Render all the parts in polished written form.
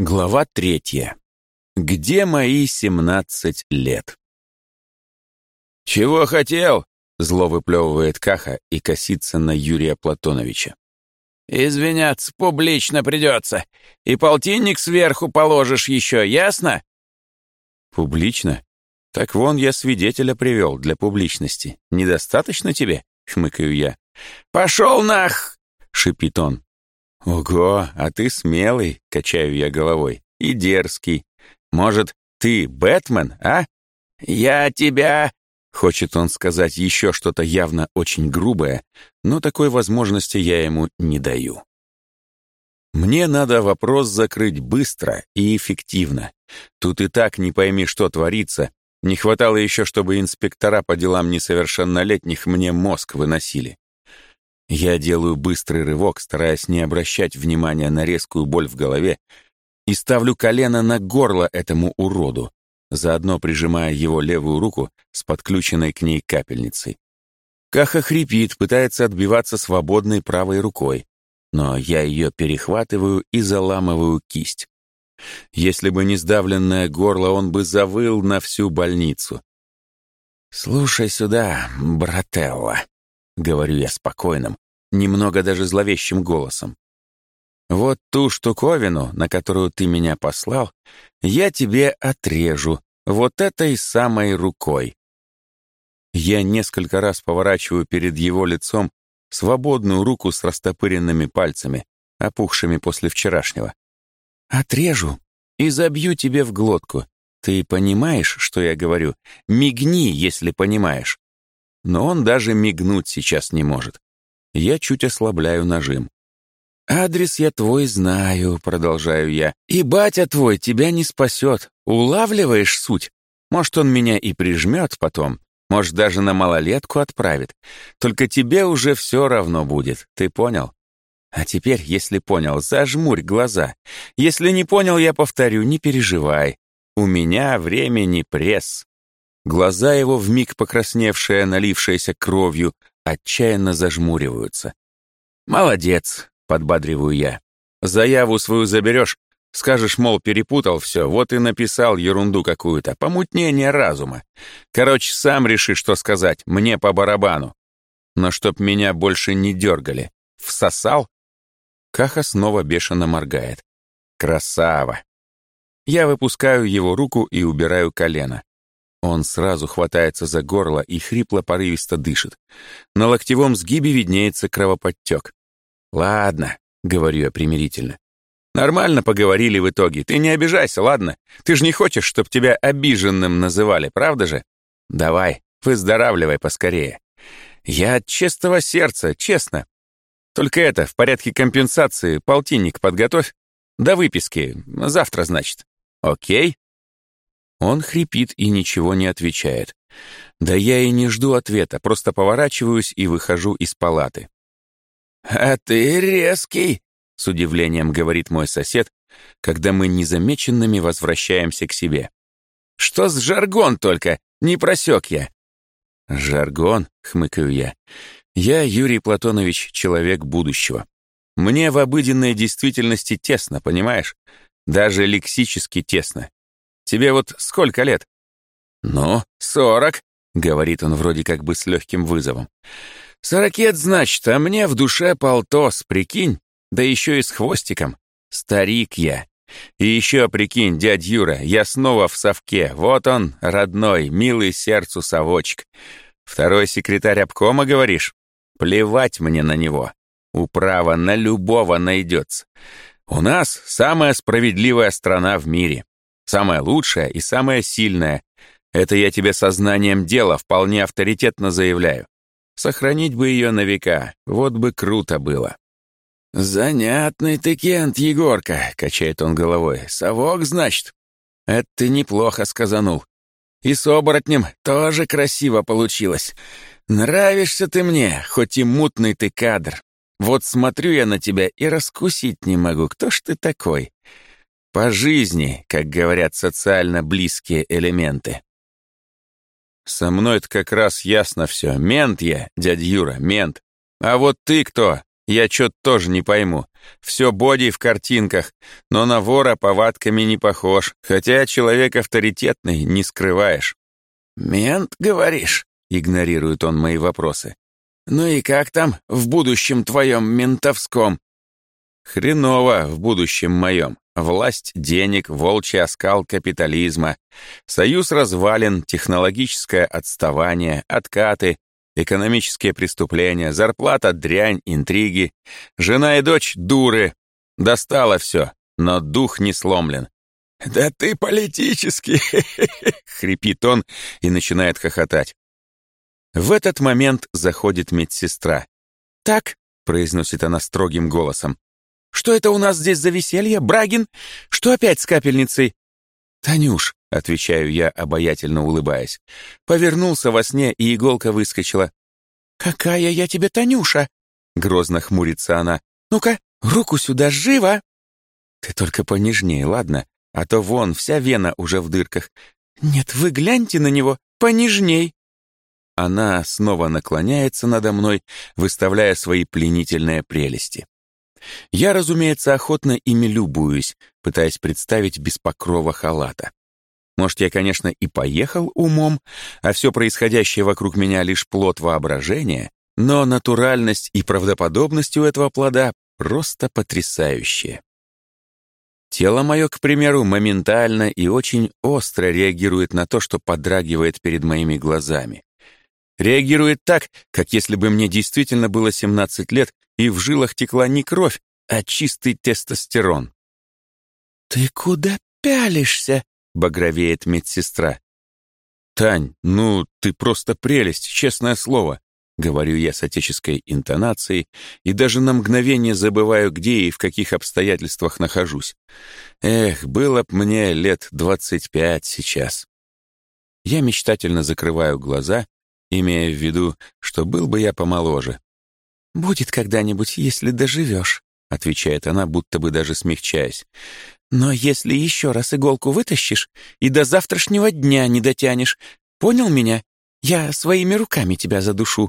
Глава 3. Где мои 17 лет? «Чего хотел?» — зло выплевывает Каха и косится на Юрия Платоновича. «Извиняться публично придется. И полтинник сверху положишь еще, ясно?» «Публично? Так вон я свидетеля привел для публичности. Недостаточно тебе?» — хмыкаю я. «Пошел нах!» — шипит он. «Ого, а ты смелый», — качаю я головой, — «и дерзкий. Может, ты Бэтмен, а?» «Я тебя...» — хочет он сказать еще что-то явно очень грубое, но такой возможности я ему не даю. Мне надо вопрос закрыть быстро и эффективно. Тут и так не пойми, что творится. Не хватало еще, чтобы инспектора по делам несовершеннолетних мне мозг выносили. Я делаю быстрый рывок, стараясь не обращать внимания на резкую боль в голове, и ставлю колено на горло этому уроду, заодно прижимая его левую руку с подключенной к ней капельницей. Каха хрипит, пытается отбиваться свободной правой рукой, но я ее перехватываю и заламываю кисть. Если бы не сдавленное горло, он бы завыл на всю больницу. «Слушай сюда, брателло», — говорю я спокойным, немного даже зловещим голосом. «Вот ту штуковину, на которую ты меня послал, я тебе отрежу вот этой самой рукой». Я несколько раз поворачиваю перед его лицом свободную руку с растопыренными пальцами, опухшими после вчерашнего. «Отрежу и забью тебе в глотку. Ты понимаешь, что я говорю? Мигни, если понимаешь». Но он даже мигнуть сейчас не может. Я чуть ослабляю нажим. «Адрес я твой знаю», — продолжаю я, «и батя твой тебя не спасет. Улавливаешь суть? Может, он меня и прижмет потом, может, даже на малолетку отправит. Только тебе уже все равно будет, ты понял? А теперь, если понял, зажмурь глаза. Если не понял, я повторю, не переживай. У меня времени пресс». Глаза его, вмиг покрасневшие, налившиеся кровью, отчаянно зажмуриваются. «Молодец», — подбадриваю я. «Заяву свою заберешь, скажешь, мол, перепутал все, вот и написал ерунду какую-то, помутнение разума. Короче, сам реши, что сказать, мне по барабану. Но чтоб меня больше не дергали. Всосал?» Каха снова бешено моргает. «Красава!» Я выпускаю его руку и убираю колено. Он сразу хватается за горло и хрипло-порывисто дышит. На локтевом сгибе виднеется кровоподтек. «Ладно», — говорю я примирительно. «Нормально поговорили в итоге. Ты не обижайся, ладно? Ты же не хочешь, чтобы тебя обиженным называли, правда же? Давай, выздоравливай поскорее. Я от чистого сердца, честно. Только это, в порядке компенсации, полтинник подготовь. До выписки. Завтра, значит. Окей?» Он хрипит и ничего не отвечает. Да я и не жду ответа, просто поворачиваюсь и выхожу из палаты. «А ты резкий», — с удивлением говорит мой сосед, когда мы незамеченными возвращаемся к себе. «Что с жаргон только? Не просек я». «Жаргон?» — хмыкаю я. «Я, Юрий Платонович, человек будущего. Мне в обыденной действительности тесно, понимаешь? Даже лексически тесно. Тебе вот сколько лет?» «Ну, 40», — говорит он вроде как бы с легким вызовом. «40, значит, а мне в душе полтос, прикинь? Да еще и с хвостиком. Старик я. И еще, прикинь, дядь Юра, я снова в совке. Вот он, родной, милый сердцу совочек. Второй секретарь обкома, говоришь? Плевать мне на него. Управа на любого найдется. У нас самая справедливая страна в мире. Самая лучшая и самая сильная. Это я тебе сознанием дела вполне авторитетно заявляю. Сохранить бы ее на века, вот бы круто было». «Занятный ты, Кент, Егорка», — качает он головой. «Совок, значит? Это ты неплохо сказанул. И с оборотнем тоже красиво получилось. Нравишься ты мне, хоть и мутный ты кадр. Вот смотрю я на тебя и раскусить не могу, кто ж ты такой? По жизни, как говорят социально близкие элементы». «Со мной-то как раз ясно все. Мент я, дядя Юра, мент. А вот ты кто? Я чё-то тоже не пойму. Все боди в картинках, но на вора повадками не похож, хотя человек авторитетный, не скрываешь». «Мент, говоришь?» — игнорирует он мои вопросы. «Ну и как там в будущем твоем ментовском?» «Хреново в будущем моем. Власть денег, волчий оскал капитализма. Союз развален, технологическое отставание, откаты, экономические преступления, зарплата дрянь, интриги. Жена и дочь — дуры. Достало все, но дух не сломлен». «Да ты политический!» — хрипит он и начинает хохотать. В этот момент заходит медсестра. «Так», — произносит она строгим голосом, «что это у нас здесь за веселье, Брагин? Что опять с капельницей?» «Танюш», — отвечаю я, обаятельно улыбаясь, повернулся во сне, и иголка выскочила. «Какая я тебе Танюша?» — грозно хмурится она. «Ну-ка, руку сюда, живо!» «Ты только понежнее, ладно? А то вон, вся вена уже в дырках». «Нет, вы гляньте на него, понежней!» Она снова наклоняется надо мной, выставляя свои пленительные прелести. Я, разумеется, охотно ими любуюсь, пытаясь представить без покрова халата. Может, я, конечно, и поехал умом, а все происходящее вокруг меня лишь плод воображения, но натуральность и правдоподобность у этого плода просто потрясающие. Тело мое, к примеру, моментально и очень остро реагирует на то, что подрагивает перед моими глазами. Реагирует так, как если бы мне действительно было 17 лет, и в жилах текла не кровь, а чистый тестостерон. «Ты куда пялишься?» — багровеет медсестра. «Тань, ну, ты просто прелесть, честное слово», — говорю я с отеческой интонацией и даже на мгновение забываю, где и в каких обстоятельствах нахожусь. Эх, было б мне лет 25 сейчас. Я мечтательно закрываю глаза, имея в виду, что был бы я помоложе. «Будет когда-нибудь, если доживешь», — отвечает она, будто бы даже смягчаясь. «Но если еще раз иголку вытащишь и до завтрашнего дня не дотянешь, понял меня? Я своими руками тебя задушу».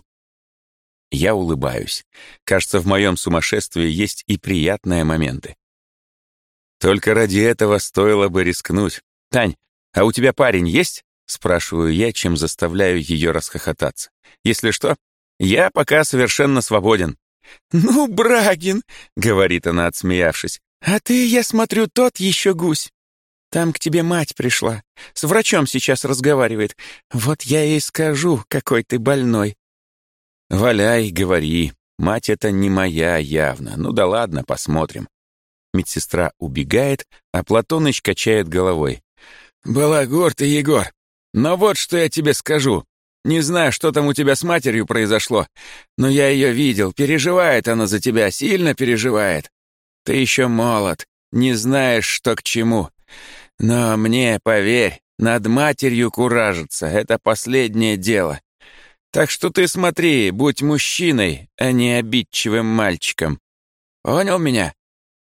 Я улыбаюсь. Кажется, в моем сумасшествии есть и приятные моменты. Только ради этого стоило бы рискнуть. «Тань, а у тебя парень есть?» — спрашиваю я, чем заставляю ее расхохотаться. «Если что, я пока совершенно свободен». «Ну, Брагин», — говорит она, отсмеявшись, «а ты, я смотрю, тот еще гусь. Там к тебе мать пришла, с врачом сейчас разговаривает. Вот я ей скажу, какой ты больной». «Валяй, говори. Мать это не моя явно. Ну да ладно, посмотрим». Медсестра убегает, а Платоныч качает головой. «Балагур ты, Егор. Но вот что я тебе скажу. Не знаю, что там у тебя с матерью произошло, но я ее видел. Переживает она за тебя, сильно переживает. Ты еще молод, не знаешь, что к чему. Но мне, поверь, над матерью куражиться — это последнее дело. Так что ты смотри, будь мужчиной, а не обидчивым мальчиком. Понял меня?»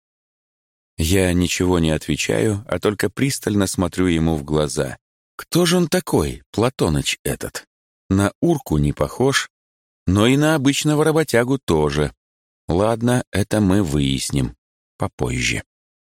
Я ничего не отвечаю, а только пристально смотрю ему в глаза. Кто же он такой, Платоныч этот? На урку не похож, но и на обычного работягу тоже. Ладно, это мы выясним попозже.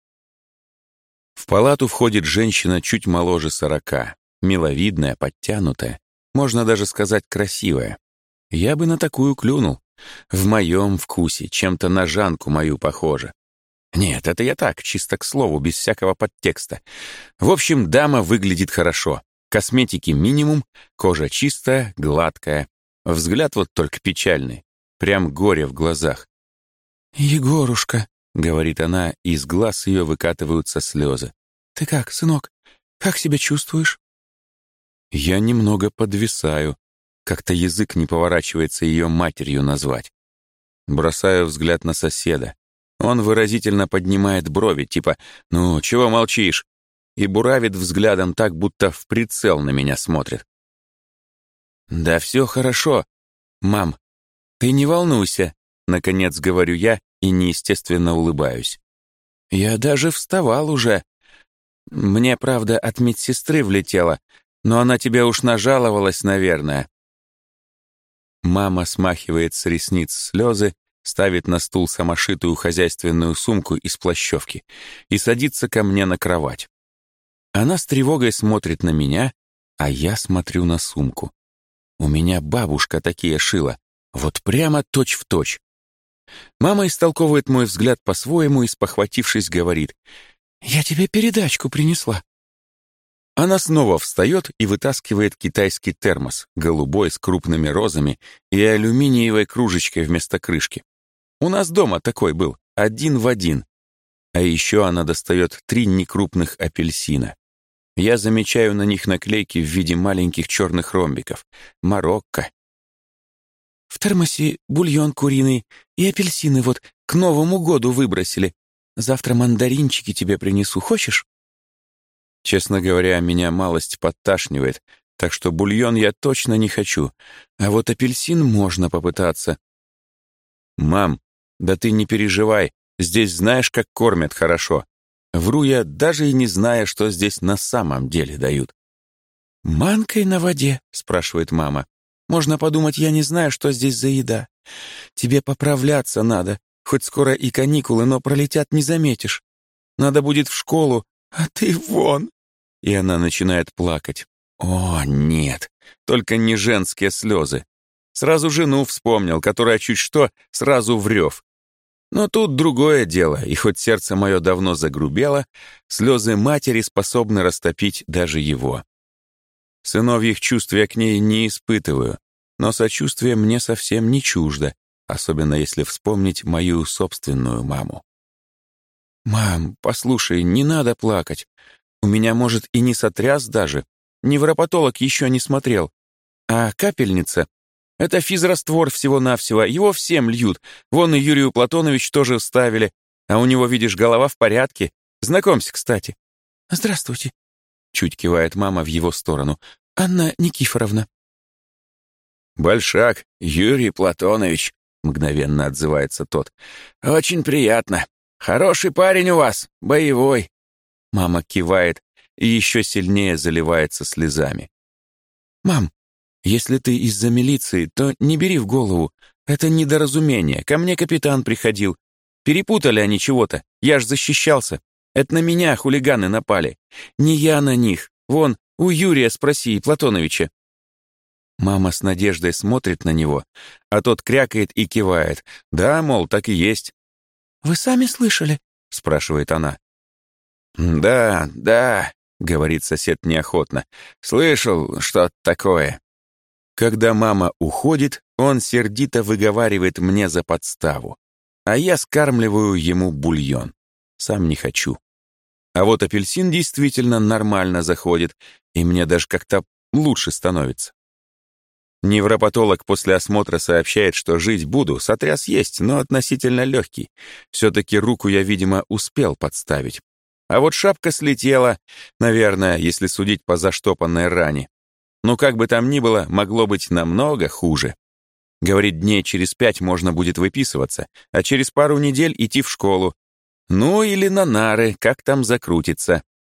В палату входит женщина чуть моложе 40, миловидная, подтянутая, можно даже сказать красивая. Я бы на такую клюнул. В моем вкусе, чем-то на Жанку мою похоже. Нет, это я так, чисто к слову, без всякого подтекста. В общем, дама выглядит хорошо. Косметики минимум, кожа чистая, гладкая. Взгляд вот только печальный. Прям горе в глазах. «Егорушка», — говорит она, и из глаз ее выкатываются слезы. «Ты как, сынок? Как себя чувствуешь?» Я немного подвисаю. Как-то язык не поворачивается ее матерью назвать. Бросаю взгляд на соседа. Он выразительно поднимает брови, типа «Ну, чего молчишь?» и буравит взглядом так, будто в прицел на меня смотрит. «Да все хорошо. Мам, ты не волнуйся», — наконец говорю я и неестественно улыбаюсь. «Я даже вставал уже. Мне, правда, от медсестры влетело, но она тебе уж нажаловалась, наверное». Мама смахивает с ресниц слезы, ставит на стул самошитую хозяйственную сумку из плащевки и садится ко мне на кровать. Она с тревогой смотрит на меня, а я смотрю на сумку. У меня бабушка такие шила, вот прямо точь-в-точь. Мама истолковывает мой взгляд по-своему и, спохватившись, говорит: «Я тебе передачку принесла». Она снова встает и вытаскивает китайский термос, голубой с крупными розами и алюминиевой кружечкой вместо крышки. У нас дома такой был, 1 в 1. А еще она достает 3 некрупных апельсина. Я замечаю на них наклейки в виде маленьких черных ромбиков. Марокко. «В термосе бульон куриный и апельсины вот к Новому году выбросили. Завтра мандаринчики тебе принесу, хочешь?» Честно говоря, меня малость подташнивает, так что бульон я точно не хочу, а вот апельсин можно попытаться. «Мам, да ты не переживай, здесь знаешь, как кормят хорошо». Вру я, даже и не зная, что здесь на самом деле дают. «Манкой на воде?» — спрашивает мама. «Можно подумать, я не знаю, что здесь за еда. Тебе поправляться надо, хоть скоро и каникулы, но пролетят не заметишь. Надо будет в школу, а ты вон!» И она начинает плакать. О, нет, только не женские слезы. Сразу жену вспомнил, которая чуть что сразу врёв. Но тут другое дело, и хоть сердце мое давно загрубело, слезы матери способны растопить даже его. Сыновьих чувств я к ней не испытываю, но сочувствие мне совсем не чуждо, особенно если вспомнить мою собственную маму. «Мам, послушай, не надо плакать. У меня, может, и не сотряс даже. Невропатолог еще не смотрел. А капельница — это физраствор всего-навсего, его всем льют. Вон и Юрию Платонович тоже ставили. А у него, видишь, голова в порядке. Знакомься, кстати». «Здравствуйте», — чуть кивает мама в его сторону. «Анна Никифоровна». «Большак, Юрий Платонович», — мгновенно отзывается тот. «Очень приятно. Хороший парень у вас, боевой». Мама кивает и еще сильнее заливается слезами. «Мам, если ты из-за милиции, то не бери в голову. Это недоразумение. Ко мне капитан приходил. Перепутали они чего-то. Я ж защищался. Это на меня хулиганы напали. Не я на них. Вон, у Юрия спроси, Платоновича». Мама с надеждой смотрит на него, а тот крякает и кивает. «Да, мол, так и есть». «Вы сами слышали?» — спрашивает она. «Да», — говорит сосед неохотно. «Слышал что-то такое». Когда мама уходит, он сердито выговаривает мне за подставу, а я скармливаю ему бульон. Сам не хочу. А вот апельсин действительно нормально заходит, и мне даже как-то лучше становится. Невропатолог после осмотра сообщает, что жить буду, сотряс есть, но относительно легкий. Все-таки руку я, видимо, успел подставить. А вот шапка слетела, наверное, если судить по заштопанной ране. Но как бы там ни было, могло быть намного хуже. Говорит, дней через 5 можно будет выписываться, а через пару недель идти в школу. Ну или на нары, как там закрутится.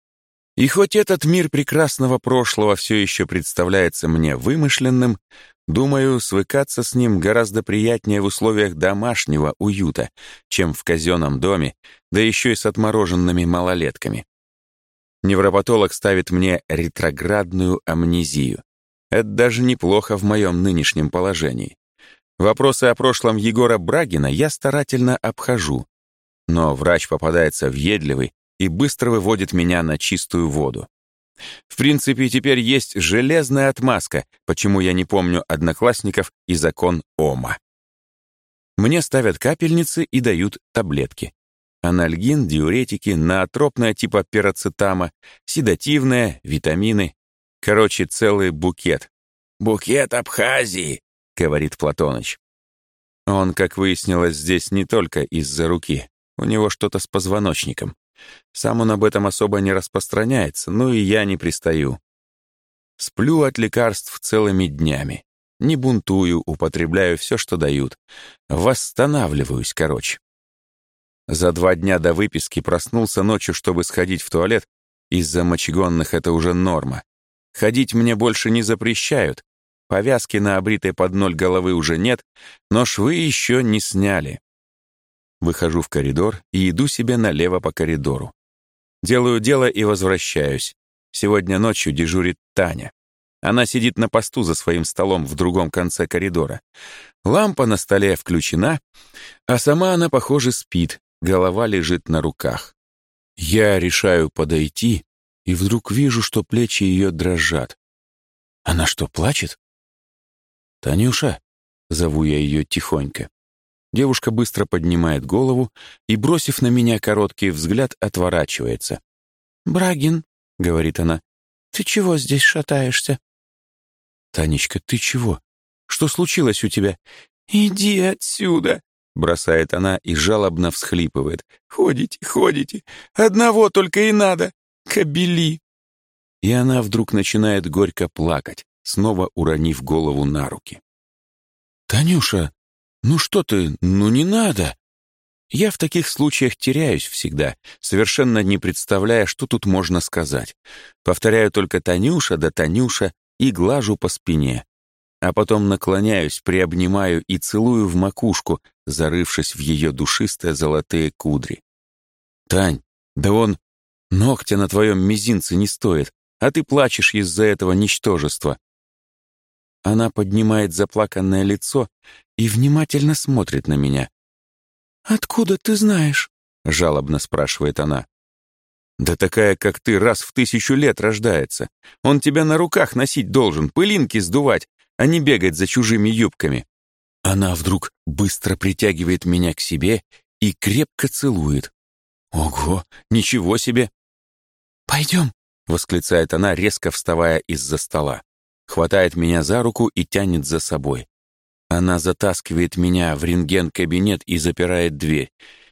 И хоть этот мир прекрасного прошлого все еще представляется мне вымышленным, думаю, свыкаться с ним гораздо приятнее в условиях домашнего уюта, чем в казенном доме, да еще и с отмороженными малолетками. Невропатолог ставит мне ретроградную амнезию. Это даже неплохо в моем нынешнем положении. Вопросы о прошлом Егора Брагина я старательно обхожу, но врач попадается въедливый и быстро выводит меня на чистую воду. В принципе, теперь есть железная отмазка, почему я не помню одноклассников и закон Ома. Мне ставят капельницы и дают таблетки. Анальгин, диуретики, ноотропное типа пироцетама, седативное, витамины. Короче, целый букет. «Букет Абхазии», — говорит Платоныч. Он, как выяснилось, здесь не только из-за руки. У него что-то с позвоночником. Сам он об этом особо не распространяется, ну и я не пристаю. Сплю от лекарств целыми днями. Не бунтую, употребляю все, что дают. Восстанавливаюсь, короче. За 2 дня до выписки проснулся ночью, чтобы сходить в туалет. Из-за мочегонных это уже норма. Ходить мне больше не запрещают, Повязки на обритой под ноль головы уже нет, но швы еще не сняли. Выхожу в коридор и иду себе налево по коридору. Делаю дело и возвращаюсь. Сегодня ночью дежурит Таня. Она сидит на посту за своим столом в другом конце коридора. Лампа на столе включена, а сама она, похоже, спит, голова лежит на руках. Я решаю подойти, и вдруг вижу, что плечи ее дрожат. Она что, плачет? «Танюша», — зову я ее тихонько. Девушка быстро поднимает голову и, бросив на меня короткий взгляд, отворачивается. «Брагин», — говорит она, — «ты чего здесь шатаешься?» «Танечка, ты чего? Что случилось у тебя?» «Иди отсюда», — бросает она и жалобно всхлипывает. «Ходите, ходите, одного только и надо, кобели». И она вдруг начинает горько плакать, снова уронив голову на руки. «Танюша, ну что ты, ну не надо!» Я в таких случаях теряюсь всегда, совершенно не представляя, что тут можно сказать. Повторяю только «Танюша» да «Танюша» и глажу по спине. А потом наклоняюсь, приобнимаю и целую в макушку, зарывшись в ее душистые золотые кудри. «Тань, да он ногтя на твоем мизинце не стоит, а ты плачешь из-за этого ничтожества». Она поднимает заплаканное лицо и внимательно смотрит на меня. «Откуда ты знаешь?» — жалобно спрашивает она. «Да такая, как ты, раз в 1000 лет рождается. Он тебя на руках носить должен, пылинки сдувать, а не бегать за чужими юбками». Она вдруг быстро притягивает меня к себе и крепко целует. «Ого, ничего себе!» «Пойдем!» — восклицает она, резко вставая из-за стола. Хватает меня за руку и тянет за собой. Она затаскивает меня в рентген-кабинет и запирает дверь.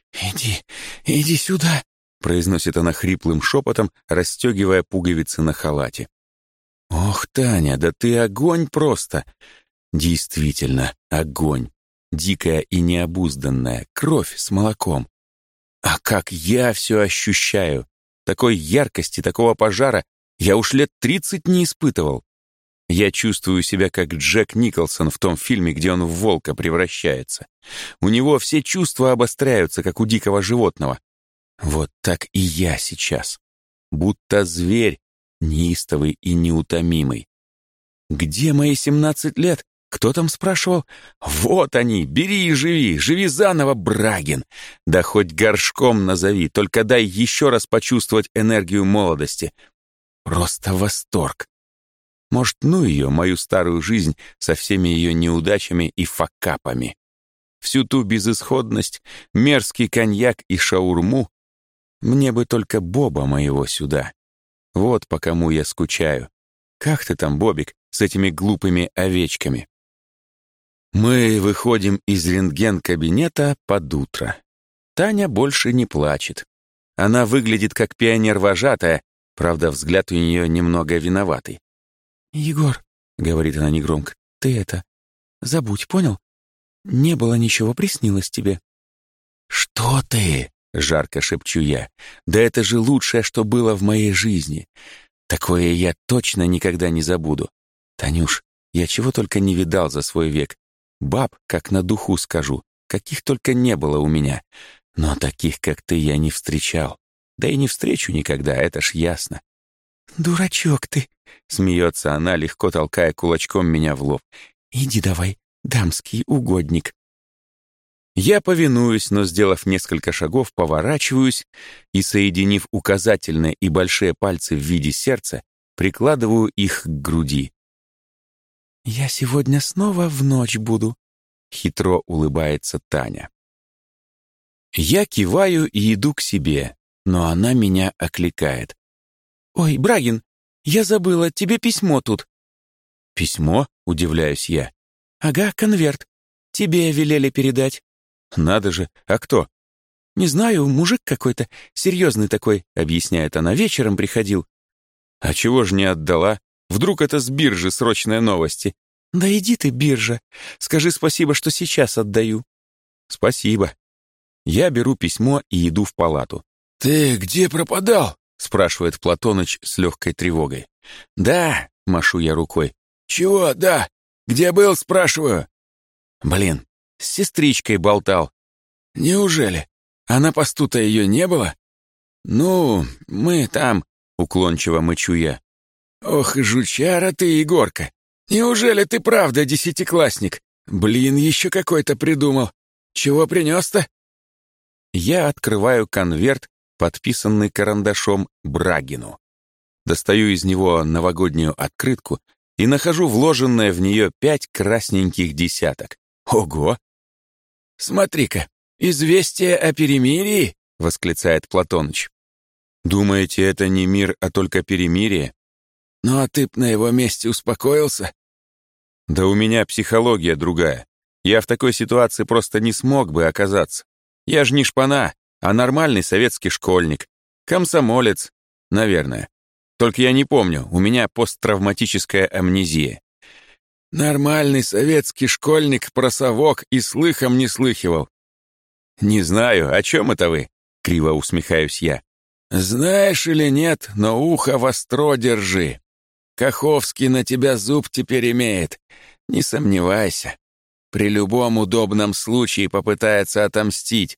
«Иди сюда!» — произносит она хриплым шепотом, расстегивая пуговицы на халате. «Ох, Таня, да ты огонь просто!» Действительно, огонь. Дикая и необузданная, кровь с молоком. А как я все ощущаю! Такой яркости, такого пожара я уж лет 30 не испытывал. Я чувствую себя как Джек Николсон в том фильме, где он в волка превращается. У него все чувства обостряются, как у дикого животного. Вот так и я сейчас. Будто зверь, неистовый и неутомимый. Где мои 17 лет? Кто там спрашивал? Вот они, бери и живи, живи заново, Брагин. Да хоть горшком назови, только дай еще раз почувствовать энергию молодости. Просто восторг. Может, ну ее, мою старую жизнь со всеми ее неудачами и факапами. Всю ту безысходность, мерзкий коньяк и шаурму. Мне бы только Боба моего сюда. Вот по кому я скучаю. Как ты там, Бобик, с этими глупыми овечками? Мы выходим из рентген-кабинета под утро. Таня больше не плачет. Она выглядит как пионер-вожатая, правда, взгляд у нее немного виноватый. «Егор», — говорит она негромко, — «ты это, забудь, понял? Не было ничего, приснилось тебе». «Что ты?» — жарко шепчу я. «Да это же лучшее, что было в моей жизни. Такое я точно никогда не забуду. Танюш, я чего только не видал за свой век. Баб, как на духу скажу, каких только не было у меня. Но таких, как ты, я не встречал. Да и не встречу никогда, это ж ясно». «Дурачок ты!» — смеется она, легко толкая кулачком меня в лоб. «Иди давай, дамский угодник». Я повинуюсь, но, сделав несколько шагов, поворачиваюсь и, соединив указательные и большие пальцы в виде сердца, прикладываю их к груди. «Я сегодня снова в ночь буду», — хитро улыбается Таня. Я киваю и иду к себе, но она меня окликает. «Ой, Брагин, я забыла, тебе письмо тут». «Письмо?» — удивляюсь я. «Ага, конверт. Тебе велели передать». «Надо же, а кто?» «Не знаю, мужик какой-то, серьезный такой», — объясняет она, вечером приходил. «А чего ж не отдала? Вдруг это с биржи срочные новости?» «Да иди ты, биржа. Скажи спасибо, что сейчас отдаю». «Спасибо». Я беру письмо и иду в палату. «Ты где пропадал?» — спрашивает Платоныч с легкой тревогой. «Да», — машу я рукой. «Чего «да»?» Где был, спрашиваю?» «Блин, с сестричкой болтал». «Неужели? А на посту-то ее не было?» «Ну, мы там...» — уклончиво мычу я. «Ох и жучара ты, Егорка! Неужели ты правда десятиклассник? Блин, еще какой-то придумал. Чего принес-то?» Я открываю конверт, подписанный карандашом Брагину. Достаю из него новогоднюю открытку и нахожу вложенное в нее 5 красненьких десяток. Ого! «Смотри-ка, известие о перемирии!» — восклицает Платоныч. «Думаете, это не мир, а только перемирие?» «Ну а ты б на его месте успокоился?» «Да у меня психология другая. Я в такой ситуации просто не смог бы оказаться. Я же не шпана, а нормальный советский школьник. Комсомолец, наверное. Только я не помню, у меня посттравматическая амнезия». «Нормальный советский школьник про совок и слыхом не слыхивал». «Не знаю, о чем это вы?» — криво усмехаюсь я. «Знаешь или нет, но ухо востро держи. Каховский на тебя зуб теперь имеет. Не сомневайся. При любом удобном случае попытается отомстить».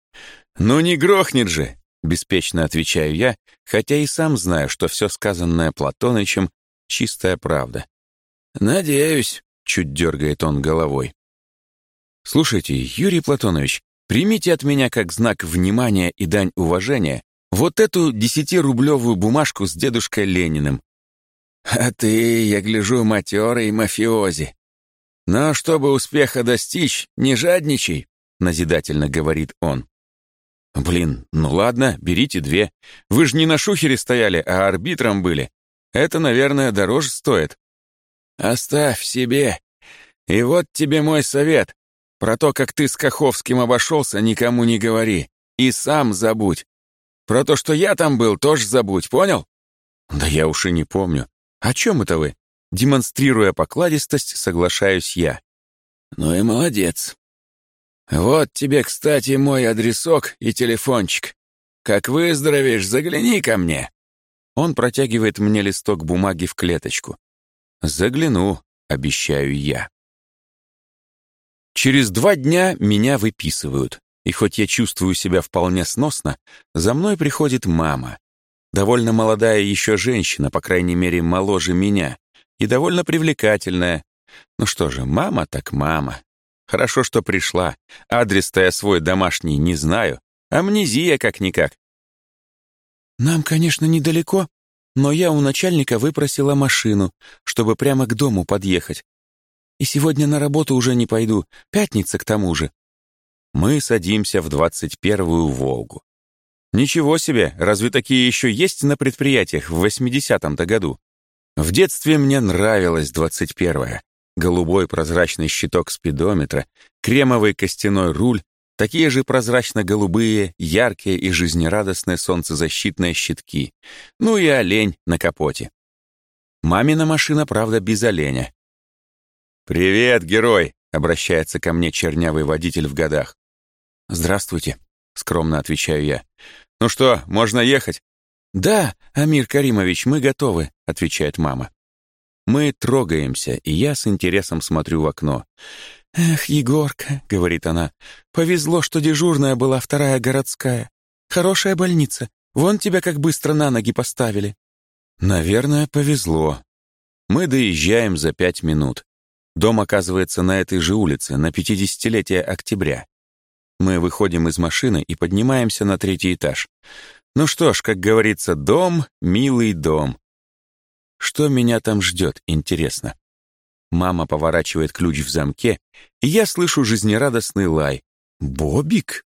«Ну не грохнет же!» — беспечно отвечаю я, хотя и сам знаю, что все сказанное Платонычем — чистая правда. «Надеюсь», — чуть дергает он головой. «Слушайте, Юрий Платонович, примите от меня как знак внимания и дань уважения вот эту 10-рублевую бумажку с дедушкой Лениным». «А ты, я гляжу, матерый мафиози. Но чтобы успеха достичь, не жадничай», — назидательно говорит он. «Блин, ну ладно, берите 2. Вы же не на шухере стояли, а арбитром были. Это, наверное, дороже стоит». «Оставь себе. И вот тебе мой совет. Про то, как ты с Каховским обошелся, никому не говори. И сам забудь. Про то, что я там был, тоже забудь, понял?» «Да я уж и не помню. О чем это вы?» Демонстрируя покладистость, соглашаюсь я. «Ну и молодец. Вот тебе, кстати, мой адресок и телефончик. Как выздоровеешь, загляни ко мне». Он протягивает мне листок бумаги в клеточку. «Загляну», — обещаю я. Через 2 дня меня выписывают, и хоть я чувствую себя вполне сносно, за мной приходит мама. Довольно молодая еще женщина, по крайней мере, моложе меня, и довольно привлекательная. Ну что же, мама так мама. Хорошо, что пришла. Адрес-то я свой домашний не знаю. Амнезия как-никак. «Нам, конечно, недалеко, но я у начальника выпросила машину, чтобы прямо к дому подъехать. И сегодня на работу уже не пойду, пятница к тому же». Мы садимся в 21-ю «Волгу». Ничего себе, разве такие еще есть на предприятиях в 80-м-то году? В детстве мне нравилась 21-я. Голубой прозрачный щиток спидометра, кремовый костяной руль, такие же прозрачно-голубые, яркие и жизнерадостные солнцезащитные щитки. Ну и олень на капоте. Мамина машина, правда, без оленя. «Привет, герой!» — обращается ко мне чернявый водитель в годах. «Здравствуйте», — скромно отвечаю я. «Ну что, можно ехать?» «Да, Амир Каримович, мы готовы», — отвечает мама. Мы трогаемся, и я с интересом смотрю в окно. «Эх, Егорка», — говорит она, — «повезло, что дежурная была 2-я городская. Хорошая больница. Вон тебя как быстро на ноги поставили». «Наверное, повезло». Мы доезжаем за 5 минут. Дом оказывается на этой же улице, на 50-летие октября. Мы выходим из машины и поднимаемся на 3-й этаж. Ну что ж, как говорится, дом, милый дом. Что меня там ждет, интересно? Мама поворачивает ключ в замке, и я слышу жизнерадостный лай. «Бобик?»